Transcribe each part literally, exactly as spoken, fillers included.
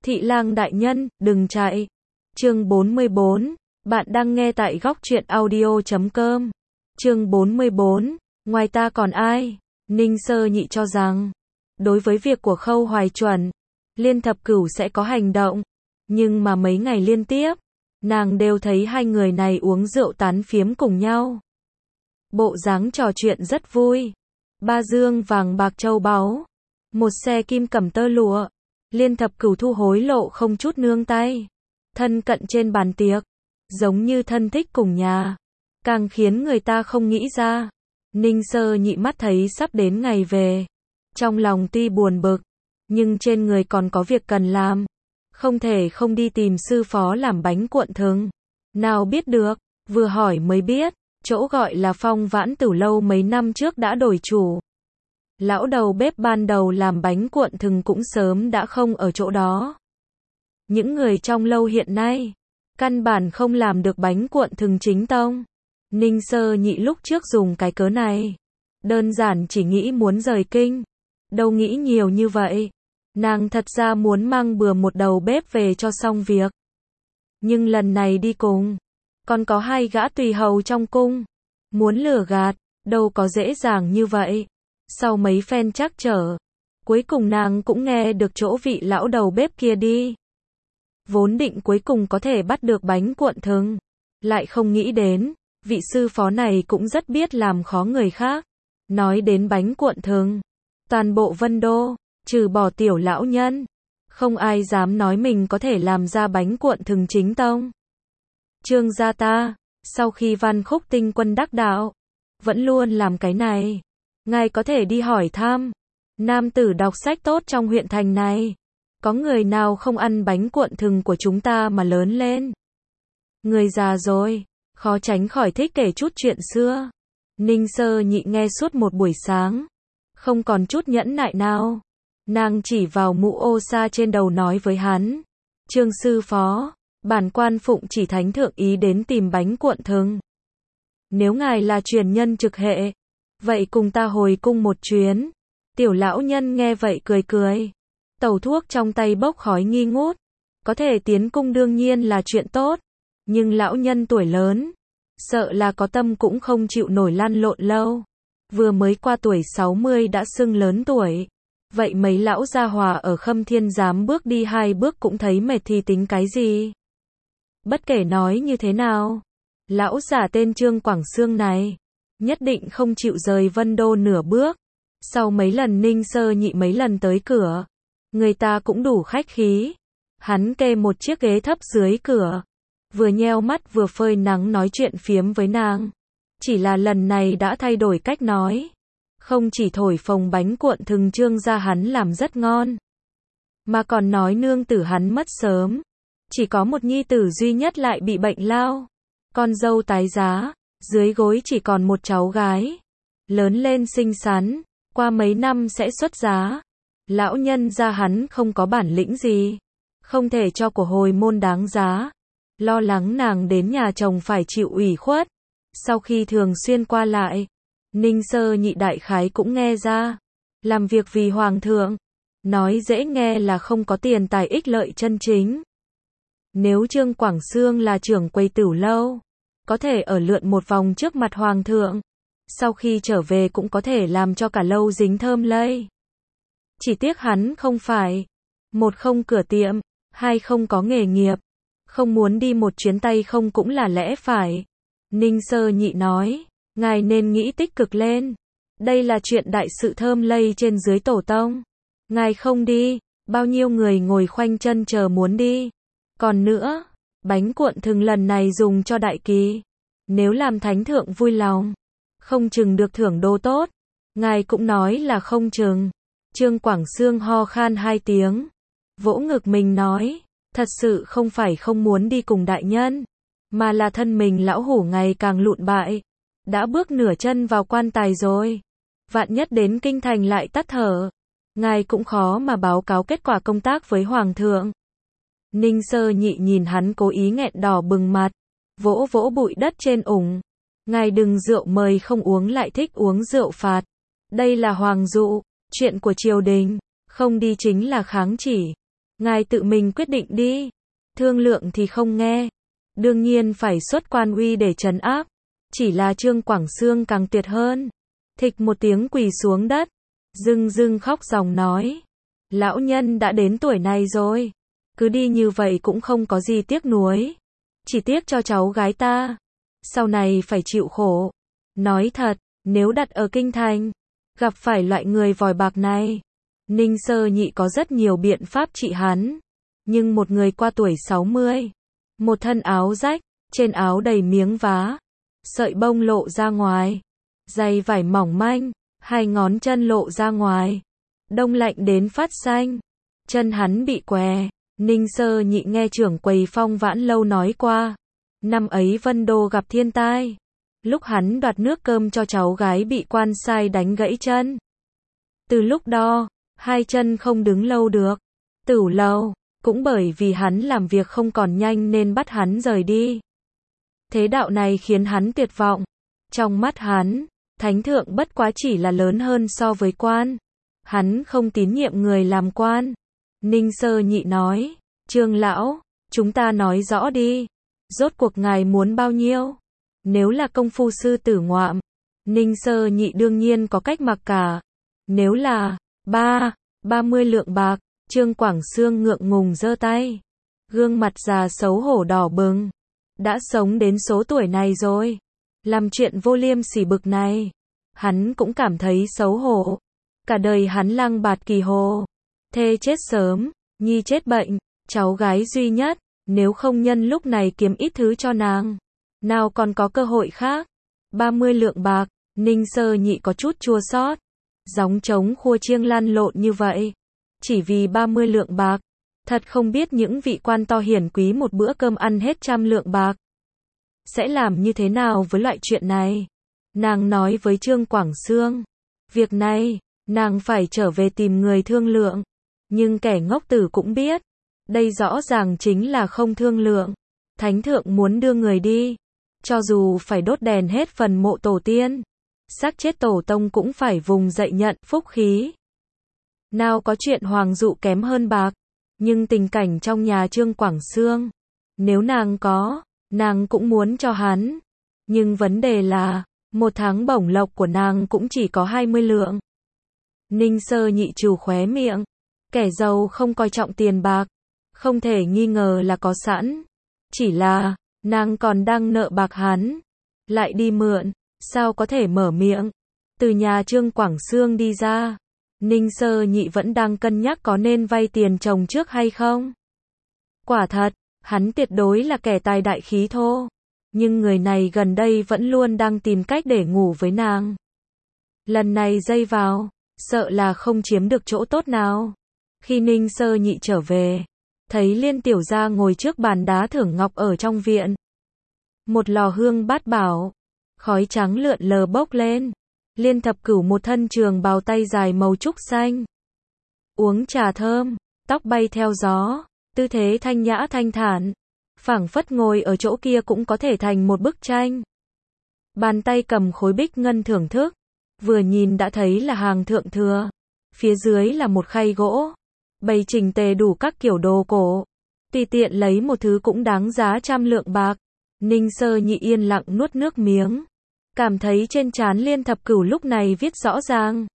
Thị lang đại nhân, đừng chạy. Chương bốn mươi bốn, bạn đang nghe tại góc truyện audio chấm com. Chương bốn mươi bốn, ngoài ta còn ai? Ninh Sơ Nhị cho rằng, đối với việc của Khâu Hoài Chuẩn, Liên Thập Cửu sẽ có hành động, nhưng mà mấy ngày liên tiếp, nàng đều thấy hai người này uống rượu tán phiếm cùng nhau. Bộ dáng trò chuyện rất vui. Ba dương vàng bạc châu báu, một xe kim cẩm tơ lụa, Liên Thập Cửu thu hối lộ không chút nương tay, thân cận trên bàn tiệc, giống như thân thích cùng nhà, càng khiến người ta không nghĩ ra. Ninh Sơ Nhị mắt thấy sắp đến ngày về, trong lòng tuy buồn bực, nhưng trên người còn có việc cần làm, không thể không đi tìm sư phó làm bánh cuộn thừng. Nào biết được, vừa hỏi mới biết, chỗ gọi là Phong Vãn Tửu Lâu mấy năm trước đã đổi chủ. Lão đầu bếp ban đầu làm bánh cuộn thừng cũng sớm đã không ở chỗ đó. Những người trong lâu hiện nay, căn bản không làm được bánh cuộn thừng chính tông. Ninh Sơ Nhị lúc trước dùng cái cớ này, đơn giản chỉ nghĩ muốn rời kinh, đâu nghĩ nhiều như vậy. Nàng thật ra muốn mang bừa một đầu bếp về cho xong việc. Nhưng lần này đi cùng, còn có hai gã tùy hầu trong cung, muốn lừa gạt, đâu có dễ dàng như vậy. Sau mấy phen trắc trở, cuối cùng nàng cũng nghe được chỗ vị lão đầu bếp kia đi. Vốn định cuối cùng có thể bắt được bánh cuộn thừng, lại không nghĩ đến, vị sư phó này cũng rất biết làm khó người khác. Nói đến bánh cuộn thừng, toàn bộ Vân Đô, trừ bỏ tiểu lão nhân, không ai dám nói mình có thể làm ra bánh cuộn thừng chính tông. Trương gia ta, sau khi Văn Khúc tinh quân đắc đạo, vẫn luôn làm cái này. Ngài có thể đi hỏi thăm, nam tử đọc sách tốt trong huyện thành này, có người nào không ăn bánh cuộn thừng của chúng ta mà lớn lên. Người già rồi, khó tránh khỏi thích kể chút chuyện xưa. Ninh Sơ Nhị nghe suốt một buổi sáng, không còn chút nhẫn nại nào. Nàng chỉ vào mũ ô sa trên đầu nói với hắn, Trương sư phó, bản quan phụng chỉ thánh thượng ý đến tìm bánh cuộn thừng. Nếu ngài là truyền nhân trực hệ, vậy cùng ta hồi cung một chuyến. Tiểu lão nhân nghe vậy cười cười, tẩu thuốc trong tay bốc khói nghi ngút. Có thể tiến cung đương nhiên là chuyện tốt, nhưng lão nhân tuổi lớn, sợ là có tâm cũng không chịu nổi lăn lộn lâu. Vừa mới qua tuổi sáu mươi đã xưng lớn tuổi, vậy mấy lão gia hòa ở Khâm Thiên Giám bước đi hai bước cũng thấy mệt thì tính cái gì. Bất kể nói như thế nào, lão giả tên Trương Quảng Xương này nhất định không chịu rời Vân Đô nửa bước. Sau mấy lần Ninh Sơ Nhị mấy lần tới cửa, người ta cũng đủ khách khí. Hắn kê một chiếc ghế thấp dưới cửa, vừa nheo mắt vừa phơi nắng nói chuyện phiếm với nàng. Chỉ là lần này đã thay đổi cách nói, không chỉ thổi phồng bánh cuộn thừng Trương gia hắn làm rất ngon, mà còn nói nương tử hắn mất sớm, chỉ có một nhi tử duy nhất lại bị bệnh lao, con dâu tái giá, dưới gối chỉ còn một cháu gái, lớn lên xinh xắn, qua mấy năm sẽ xuất giá. Lão nhân gia hắn không có bản lĩnh gì, không thể cho của hồi môn đáng giá, lo lắng nàng đến nhà chồng phải chịu ủy khuất. Sau khi thường xuyên qua lại, Ninh Sơ Nhị đại khái cũng nghe ra, làm việc vì hoàng thượng, nói dễ nghe là không có tiền tài ích lợi chân chính. Nếu Trương Quảng Xương là trưởng quầy tửu lâu, có thể ở lượn một vòng trước mặt hoàng thượng, sau khi trở về cũng có thể làm cho cả lâu dính thơm lây. Chỉ tiếc hắn không phải, một không cửa tiệm, hai không có nghề nghiệp, không muốn đi một chuyến tay không cũng là lẽ phải. Ninh Sơ Nhị nói, ngài nên nghĩ tích cực lên, đây là chuyện đại sự thơm lây trên dưới tổ tông. Ngài không đi, bao nhiêu người ngồi khoanh chân chờ muốn đi. Còn nữa, bánh cuộn thừng lần này dùng cho đại kỳ, nếu làm thánh thượng vui lòng, không chừng được thưởng đô tốt. Ngài cũng nói là không chừng. Trương Quảng Xương ho khan hai tiếng, vỗ ngực mình nói, thật sự không phải không muốn đi cùng đại nhân, mà là thân mình lão hủ ngày càng lụn bại, đã bước nửa chân vào quan tài rồi, vạn nhất đến kinh thành lại tắt thở, ngài cũng khó mà báo cáo kết quả công tác với hoàng thượng. Ninh Sơ Nhị nhìn hắn cố ý nghẹn đỏ bừng mặt, vỗ vỗ bụi đất trên ủng, ngài đừng rượu mời không uống lại thích uống rượu phạt, đây là hoàng dụ, chuyện của triều đình, không đi chính là kháng chỉ. Ngài tự mình quyết định đi. Thương lượng thì không nghe. Đương nhiên phải xuất quan uy để trấn áp. Chỉ là Trương Quảng Xương càng tuyệt hơn. Thịch một tiếng quỳ xuống đất. Dưng dưng khóc ròng nói. Lão nhân đã đến tuổi này rồi. Cứ đi như vậy cũng không có gì tiếc nuối. Chỉ tiếc cho cháu gái ta. Sau này phải chịu khổ. Nói thật, nếu đặt ở kinh thành, gặp phải loại người vòi bạc này, Ninh Sơ Nhị có rất nhiều biện pháp trị hắn. Nhưng một người qua tuổi sáu mươi, một thân áo rách, trên áo đầy miếng vá, sợi bông lộ ra ngoài, giày vải mỏng manh, hai ngón chân lộ ra ngoài, đông lạnh đến phát xanh, chân hắn bị què. Ninh Sơ Nhị nghe trưởng quầy Phong Vãn Lâu nói qua, năm ấy Vân Đô gặp thiên tai, lúc hắn đoạt nước cơm cho cháu gái bị quan sai đánh gãy chân. Từ lúc đó, hai chân không đứng lâu được. Tửu Lầu, cũng bởi vì hắn làm việc không còn nhanh nên bắt hắn rời đi. Thế đạo này khiến hắn tuyệt vọng. Trong mắt hắn, thánh thượng bất quá chỉ là lớn hơn so với quan. Hắn không tín nhiệm người làm quan. Ninh Sơ Nhị nói, Trương lão, chúng ta nói rõ đi. Rốt cuộc ngài muốn bao nhiêu? Nếu là công phu sư tử ngoạm, Ninh Sơ Nhị đương nhiên có cách mặc cả. Nếu là ba, ba mươi lượng bạc, Trương Quảng Xương ngượng ngùng giơ tay. Gương mặt già xấu hổ đỏ bừng. Đã sống đến số tuổi này rồi. Làm chuyện vô liêm sỉ bực này. Hắn cũng cảm thấy xấu hổ. Cả đời hắn lăng bạt kỳ hồ. Thê chết sớm, nhi chết bệnh, cháu gái duy nhất. Nếu không nhân lúc này kiếm ít thứ cho nàng, nào còn có cơ hội khác. ba mươi lượng bạc, Ninh Sơ Nhị có chút chua xót. Gióng trống khua chiêng lăn lộn như vậy. Chỉ vì ba mươi lượng bạc. Thật không biết những vị quan to hiển quý một bữa cơm ăn hết trăm lượng bạc. Sẽ làm như thế nào với loại chuyện này? Nàng nói với Trương Quảng Xương. Việc này, nàng phải trở về tìm người thương lượng. Nhưng kẻ ngốc tử cũng biết. Đây rõ ràng chính là không thương lượng. Thánh thượng muốn đưa người đi. Cho dù phải đốt đèn hết phần mộ tổ tiên. Xác chết tổ tông cũng phải vùng dậy nhận phúc khí. Nào có chuyện hoàng dụ kém hơn bạc. Nhưng tình cảnh trong nhà Trương Quảng Xương, nếu nàng có, nàng cũng muốn cho hắn. Nhưng vấn đề là, một tháng bổng lộc của nàng cũng chỉ có hai mươi lượng. Ninh Sơ Nhị trù khóe miệng. Kẻ giàu không coi trọng tiền bạc. Không thể nghi ngờ là có sẵn. Chỉ là, nàng còn đang nợ bạc hắn. Lại đi mượn, sao có thể mở miệng. Từ nhà Trương Quảng Xương đi ra, Ninh Sơ Nhị vẫn đang cân nhắc có nên vay tiền chồng trước hay không. Quả thật, hắn tuyệt đối là kẻ tài đại khí thô. Nhưng người này gần đây vẫn luôn đang tìm cách để ngủ với nàng. Lần này dây vào, sợ là không chiếm được chỗ tốt nào. Khi Ninh Sơ Nhị trở về, thấy Liên Tiểu Gia ngồi trước bàn đá thưởng ngọc ở trong viện. Một lò hương bát bảo, khói trắng lượn lờ bốc lên. Liên Thập Cửu một thân trường bào tay dài màu trúc xanh. Uống trà thơm, tóc bay theo gió, tư thế thanh nhã thanh thản. Phảng phất ngồi ở chỗ kia cũng có thể thành một bức tranh. Bàn tay cầm khối bích ngân thưởng thức. Vừa nhìn đã thấy là hàng thượng thừa. Phía dưới là một khay gỗ. Bày chỉnh tề đủ các kiểu đồ cổ. Tùy tiện lấy một thứ cũng đáng giá trăm lượng bạc. Ninh Sơ Nhị yên lặng nuốt nước miếng. Cảm thấy trên trán Liên Thập Cửu lúc này viết rõ ràng.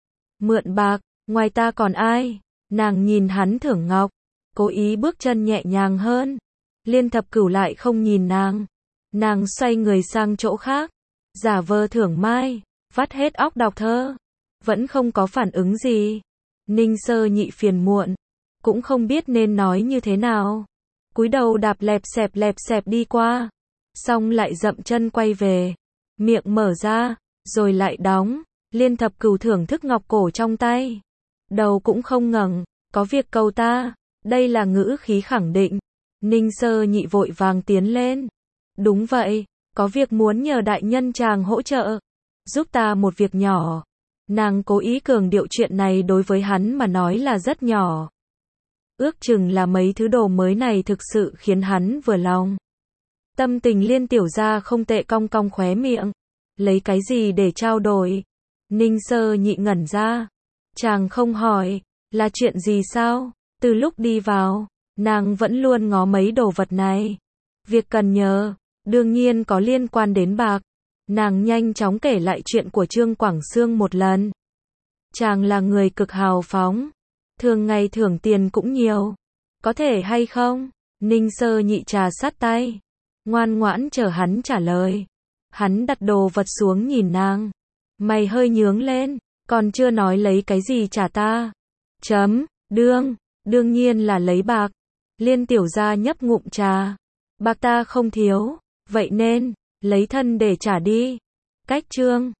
Mượn bạc, ngoài ta còn ai? Nàng nhìn hắn thưởng ngọc. Cố ý bước chân nhẹ nhàng hơn. Liên Thập Cửu lại không nhìn nàng. Nàng xoay người sang chỗ khác. Giả vờ thưởng mai. Vắt hết óc đọc thơ. Vẫn không có phản ứng gì. Ninh Sơ Nhị phiền muộn. Cũng không biết nên nói như thế nào. Cúi đầu đạp lẹp xẹp lẹp xẹp đi qua. Xong lại dậm chân quay về. Miệng mở ra, rồi lại đóng. Liên Thập Cửu thưởng thức ngọc cổ trong tay. Đầu cũng không ngẩng. Có việc cầu ta. Đây là ngữ khí khẳng định. Ninh Sơ Nhị vội vàng tiến lên. Đúng vậy, có việc muốn nhờ đại nhân chàng hỗ trợ. Giúp ta một việc nhỏ. Nàng cố ý cường điệu chuyện này đối với hắn mà nói là rất nhỏ. Ước chừng là mấy thứ đồ mới này thực sự khiến hắn vừa lòng. Tâm tình Liên Tiểu Gia không tệ, cong cong khóe miệng. Lấy cái gì để trao đổi? Ninh Sơ Nhị ngẩn ra. Chàng không hỏi, là chuyện gì sao? Từ lúc đi vào, nàng vẫn luôn ngó mấy đồ vật này. Việc cần nhờ, đương nhiên có liên quan đến bạc. Nàng nhanh chóng kể lại chuyện của Trương Quảng Xương một lần. Chàng là người cực hào phóng, thường ngày thưởng tiền cũng nhiều. Có thể hay không? Ninh Sơ Nhị trà sát tay, ngoan ngoãn chờ hắn trả lời. Hắn đặt đồ vật xuống nhìn nàng, mày hơi nhướng lên, còn chưa nói lấy cái gì trả ta. Chấm, đương, đương nhiên là lấy bạc. Liên tiểu gia nhấp ngụm trà. Bạc ta không thiếu, vậy nên, lấy thân để trả đi. Cách Trương